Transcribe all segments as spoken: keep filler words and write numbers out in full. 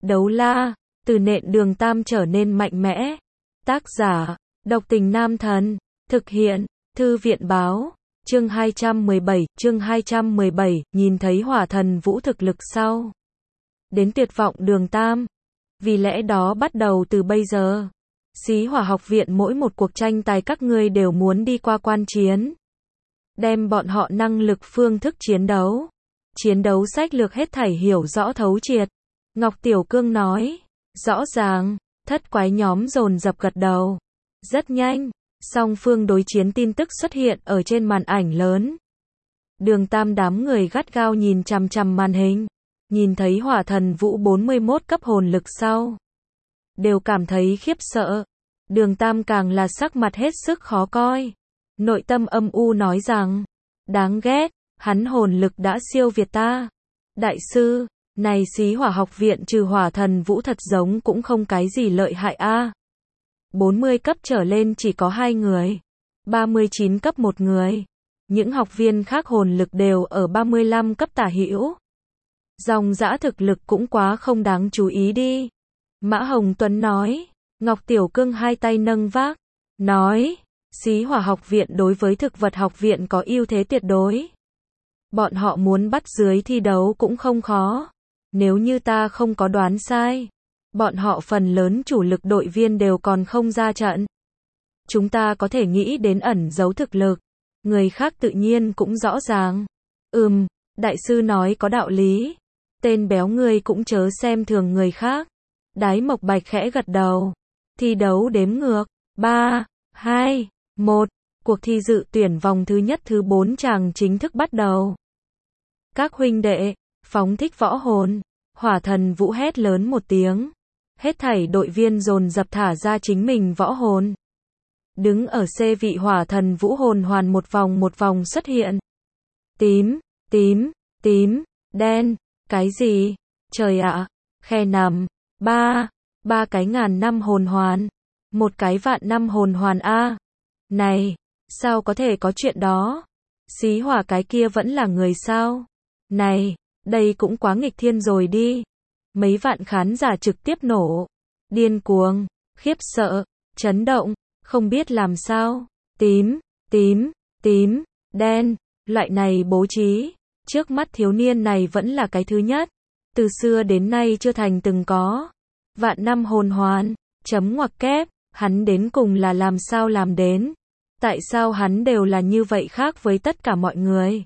đấu la, từ nện Đường Tam trở nên mạnh mẽ. Tác giả, Độc Tình Nam Thần. Thực hiện, Thư viện báo. Chương hai trăm mười bảy, chương hai trăm mười bảy, nhìn thấy Hỏa Thần Vũ thực lực sau. Đến tuyệt vọng Đường Tam. Vì lẽ đó bắt đầu từ bây giờ, Xí Hỏa học viện mỗi một cuộc tranh tài các ngươi đều muốn đi qua quan chiến. Đem bọn họ năng lực phương thức chiến đấu, chiến đấu sách lược hết thảy hiểu rõ thấu triệt. Ngọc Tiểu Cương nói, rõ ràng, thất quái nhóm dồn dập gật đầu. Rất nhanh, song phương đối chiến tin tức xuất hiện ở trên màn ảnh lớn. Đường Tam đám người gắt gao nhìn chằm chằm màn hình, nhìn thấy Hỏa Thần Vũ bốn mươi mốt cấp hồn lực sau, đều cảm thấy khiếp sợ. Đường Tam càng là sắc mặt hết sức khó coi, nội tâm âm u nói rằng, đáng ghét, hắn hồn lực đã siêu việt ta. Đại sư, này Xí Hỏa học viện trừ Hỏa Thần Vũ thật giống cũng không cái gì lợi hại a. bốn mươi cấp trở lên chỉ có hai người, ba mươi chín cấp một người. Những học viên khác hồn lực đều ở ba mươi lăm cấp tả hữu. Dòng dã thực lực cũng quá không đáng chú ý đi. Mã Hồng Tuấn nói. Ngọc Tiểu Cương hai tay nâng vác, nói, Xí Hỏa học viện đối với thực vật học viện có ưu thế tuyệt đối. Bọn họ muốn bắt dưới thi đấu cũng không khó. Nếu như ta không có đoán sai, bọn họ phần lớn chủ lực đội viên đều còn không ra trận. Chúng ta có thể nghĩ đến ẩn giấu thực lực, người khác tự nhiên cũng rõ ràng. Ừm, đại sư nói có đạo lý. Tên béo ngươi cũng chớ xem thường người khác. Đái Mộc Bạch khẽ gật đầu. Thi đấu đếm ngược, ba, hai, một, cuộc thi dự tuyển vòng thứ nhất thứ bốn chàng chính thức bắt đầu. Các huynh đệ, phóng thích võ hồn, Hỏa Thần Vũ hét lớn một tiếng. Hết thảy đội viên dồn dập thả ra chính mình võ hồn. Đứng ở C vị Hỏa Thần Vũ hồn hoàn một vòng một vòng xuất hiện. Tím, tím, tím, đen, cái gì? Trời ạ, khe nằm, ba, ba cái ngàn năm hồn hoàn, một cái vạn năm hồn hoàn a. Này, sao có thể có chuyện đó? Xí Hỏa cái kia vẫn là người sao? Này, đây cũng quá nghịch thiên rồi đi. Mấy vạn khán giả trực tiếp nổ, điên cuồng, khiếp sợ, chấn động, không biết làm sao. Tím, tím, tím, đen, loại này bố trí, trước mắt thiếu niên này vẫn là cái thứ nhất, từ xưa đến nay chưa thành từng có. Vạn năm hồn hoàn, chấm ngoặc kép, hắn đến cùng là làm sao làm đến? Tại sao hắn đều là như vậy khác với tất cả mọi người?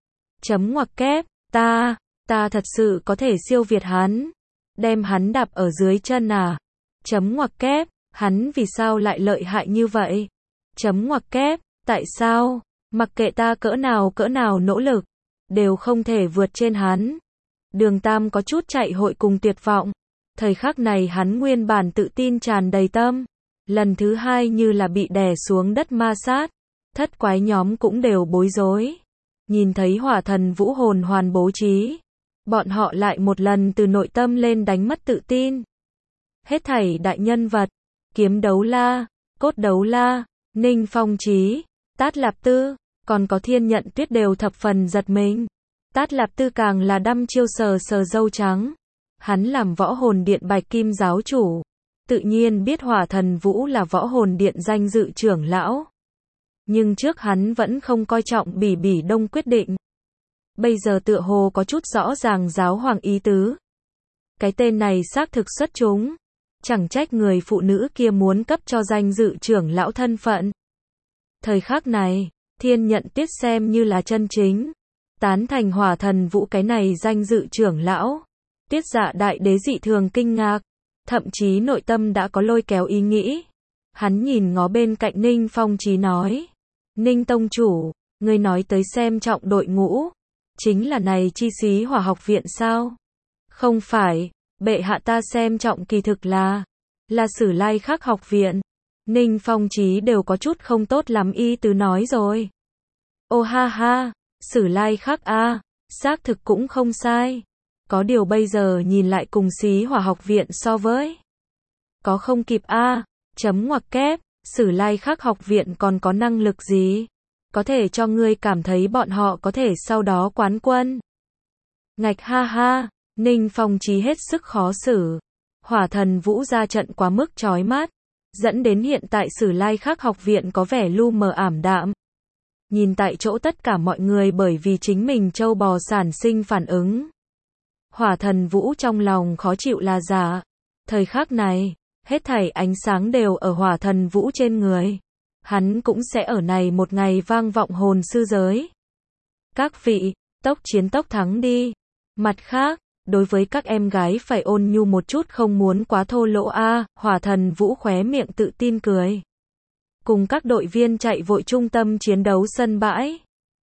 Chấm ngoặc kép, ta, ta thật sự có thể siêu việt hắn, đem hắn đạp ở dưới chân à? Chấm ngoặc kép, hắn vì sao lại lợi hại như vậy? Chấm ngoặc kép, tại sao, mặc kệ ta cỡ nào cỡ nào nỗ lực, đều không thể vượt trên hắn. Đường Tam có chút chạy hội cùng tuyệt vọng. Thời khắc này hắn nguyên bản tự tin tràn đầy tâm, lần thứ hai như là bị đè xuống đất ma sát. Thất quái nhóm cũng đều bối rối. Nhìn thấy Hỏa Thần Vũ hồn hoàn bố trí, bọn họ lại một lần từ nội tâm lên đánh mất tự tin. Hết thảy đại nhân vật, Kiếm Đấu La, Cốt Đấu La, Ninh Phong Chí, Tát Lạp Tư, còn có Thiên Nhận Tuyết đều thập phần giật mình. Tát Lạp Tư càng là đăm chiêu sờ sờ râu trắng. Hắn làm võ hồn điện Bạch Kim giáo chủ, tự nhiên biết Hỏa Thần Vũ là võ hồn điện danh dự trưởng lão. Nhưng trước hắn vẫn không coi trọng Bỉ Bỉ Đông quyết định. Bây giờ tựa hồ có chút rõ ràng giáo hoàng ý tứ. Cái tên này xác thực xuất chúng. Chẳng trách người phụ nữ kia muốn cấp cho danh dự trưởng lão thân phận. Thời khắc này, Thiên Nhận Tuyết xem như là chân chính tán thành Hỏa Thần Vũ cái này danh dự trưởng lão. Tuyết Dạ đại đế dị thường kinh ngạc, thậm chí nội tâm đã có lôi kéo ý nghĩ. Hắn nhìn ngó bên cạnh Ninh Phong Chí nói, Ninh tông chủ, ngươi nói tới xem trọng đội ngũ, chính là này chi Xí Hỏa học viện sao? Không phải, bệ hạ ta xem trọng kỳ thực là, là Sử Lai Khắc học viện. Ninh Phong Chí đều có chút không tốt lắm y tứ nói rồi. Ô ha ha, Sử Lai Khắc a, xác thực cũng không sai. Có điều bây giờ nhìn lại cùng Xí Hỏa học viện so với, có không kịp a. Chấm ngoặc kép, Sử Lai Khắc học viện còn có năng lực gì? Có thể cho ngươi cảm thấy bọn họ có thể sau đó quán quân. Ngạch ha ha, Ninh Phong Chí hết sức khó xử. Hỏa thần vũ ra trận quá mức chói mắt, dẫn đến hiện tại Sử Lai Khắc học viện có vẻ lu mờ ảm đạm. Nhìn tại chỗ tất cả mọi người bởi vì chính mình trâu bò sản sinh phản ứng. Hỏa thần vũ trong lòng khó chịu là giả. Thời khắc này, hết thảy ánh sáng đều ở hỏa thần vũ trên người. Hắn cũng sẽ ở này một ngày vang vọng hồn sư giới. Các vị, tốc chiến tốc thắng đi. Mặt khác, đối với các em gái phải ôn nhu một chút, không muốn quá thô lỗ a. Hỏa thần vũ khóe miệng tự tin cười. Cùng các đội viên chạy vội trung tâm chiến đấu sân bãi.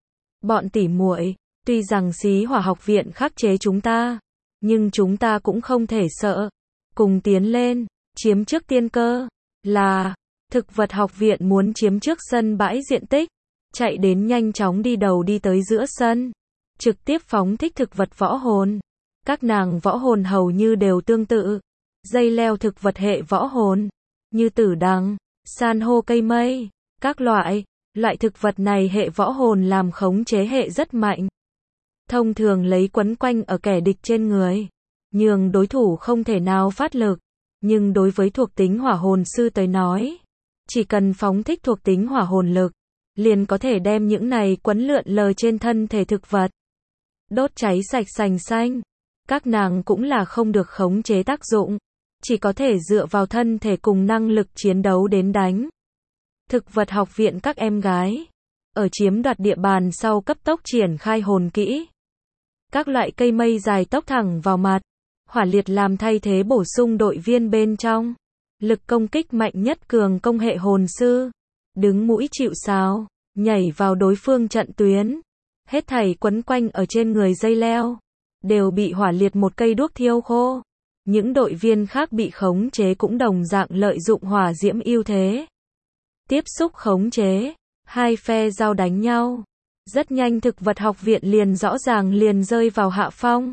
Bọn tỉ muội, tuy rằng xí hỏa học viện khắc chế chúng ta, nhưng chúng ta cũng không thể sợ. Cùng tiến lên, chiếm trước tiên cơ. Là, thực vật học viện muốn chiếm trước sân bãi diện tích. Chạy đến nhanh chóng đi đầu đi tới giữa sân. Trực tiếp phóng thích thực vật võ hồn. Các nàng võ hồn hầu như đều tương tự. Dây leo thực vật hệ võ hồn. Như tử đằng, san hô cây mây, các loại. Loại thực vật này hệ võ hồn làm khống chế hệ rất mạnh. Thông thường lấy quấn quanh ở kẻ địch trên người. Nhưng đối thủ không thể nào phát lực. Nhưng đối với thuộc tính hỏa hồn sư tới nói, chỉ cần phóng thích thuộc tính hỏa hồn lực, liền có thể đem những này quấn lượn lờ trên thân thể thực vật. Đốt cháy sạch sành xanh. Các nàng cũng là không được khống chế tác dụng. Chỉ có thể dựa vào thân thể cùng năng lực chiến đấu đến đánh. Thực vật học viện các em gái. Ở chiếm đoạt địa bàn sau cấp tốc triển khai hồn kỹ. Các loại cây mây dài tốc thẳng vào mặt. Hỏa liệt làm thay thế bổ sung đội viên bên trong. Lực công kích mạnh nhất cường công hệ hồn sư. Đứng mũi chịu sào. Nhảy vào đối phương trận tuyến. Hết thảy quấn quanh ở trên người dây leo. Đều bị hỏa liệt một cây đuốc thiêu khô. Những đội viên khác bị khống chế cũng đồng dạng lợi dụng hỏa diễm ưu thế. Tiếp xúc khống chế. Hai phe giao đánh nhau. Rất nhanh thực vật học viện liền rõ ràng liền rơi vào hạ phong.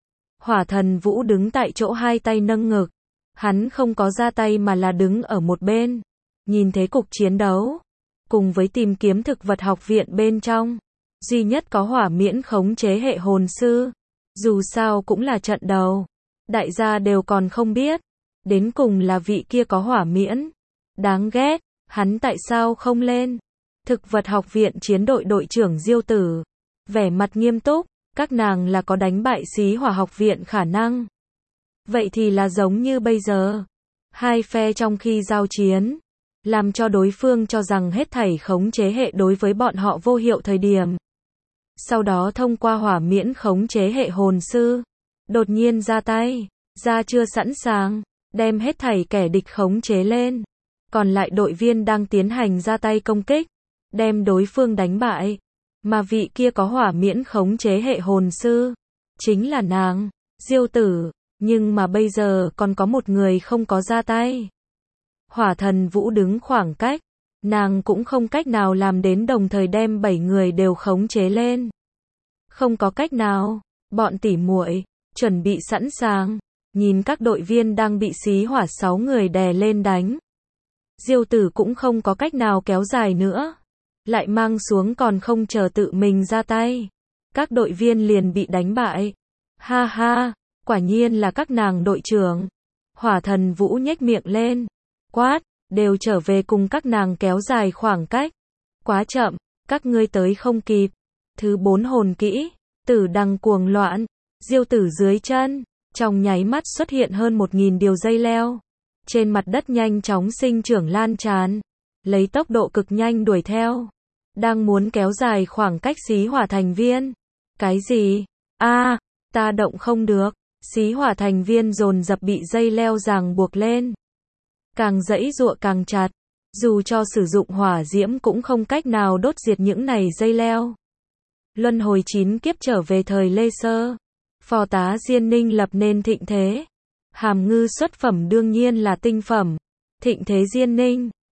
Hỏa thần vũ đứng tại chỗ hai tay nâng ngực. Hắn không có ra tay mà là đứng ở một bên. Nhìn thế cục chiến đấu. Cùng với tìm kiếm thực vật học viện bên trong. Duy nhất có hỏa miễn khống chế hệ hồn sư. Dù sao cũng là trận đầu. Đại gia đều còn không biết. Đến cùng là vị kia có hỏa miễn. Đáng ghét. Hắn tại sao không lên? Thực vật học viện chiến đội đội trưởng Diêu Tử. Vẻ mặt nghiêm túc. Các nàng là có đánh bại xí hỏa học viện khả năng. Vậy thì là giống như bây giờ. Hai phe trong khi giao chiến. Làm cho đối phương cho rằng hết thảy khống chế hệ đối với bọn họ vô hiệu thời điểm. Sau đó thông qua hỏa miễn khống chế hệ hồn sư. Đột nhiên ra tay. Ra chưa sẵn sàng. Đem hết thảy kẻ địch khống chế lên. Còn lại đội viên đang tiến hành ra tay công kích. Đem đối phương đánh bại. Mà vị kia có hỏa miễn khống chế hệ hồn sư. Chính là nàng. Diêu Tử. Nhưng mà bây giờ còn có một người không có ra tay. Hỏa thần vũ đứng khoảng cách. Nàng cũng không cách nào làm đến đồng thời đem bảy người đều khống chế lên. Không có cách nào. Bọn tỉ muội chuẩn bị sẵn sàng. Nhìn các đội viên đang bị xí hỏa sáu người đè lên đánh. Diêu Tử cũng không có cách nào kéo dài nữa. Lại mang xuống còn không chờ tự mình ra tay. Các đội viên liền bị đánh bại. Ha ha, quả nhiên là các nàng đội trưởng. Hỏa thần vũ nhếch miệng lên. Quát, đều trở về cùng các nàng kéo dài khoảng cách. Quá chậm, các ngươi tới không kịp. Thứ bốn hồn kỹ, tử đằng cuồng loạn. Diêu Tử dưới chân, trong nháy mắt xuất hiện hơn một nghìn điều dây leo. Trên mặt đất nhanh chóng sinh trưởng lan tràn. Lấy tốc độ cực nhanh đuổi theo. Đang muốn kéo dài khoảng cách xí hỏa thành viên. Cái gì? A, à, ta động không được. Xí hỏa thành viên dồn dập bị dây leo ràng buộc lên. Càng giãy giụa càng chặt. Dù cho sử dụng hỏa diễm cũng không cách nào đốt diệt những này dây leo. Luân hồi chín kiếp trở về thời Lê Sơ. Phò tá Diên Ninh lập nên thịnh thế. Hàm ngư xuất phẩm đương nhiên là tinh phẩm. Thịnh thế Diên Ninh.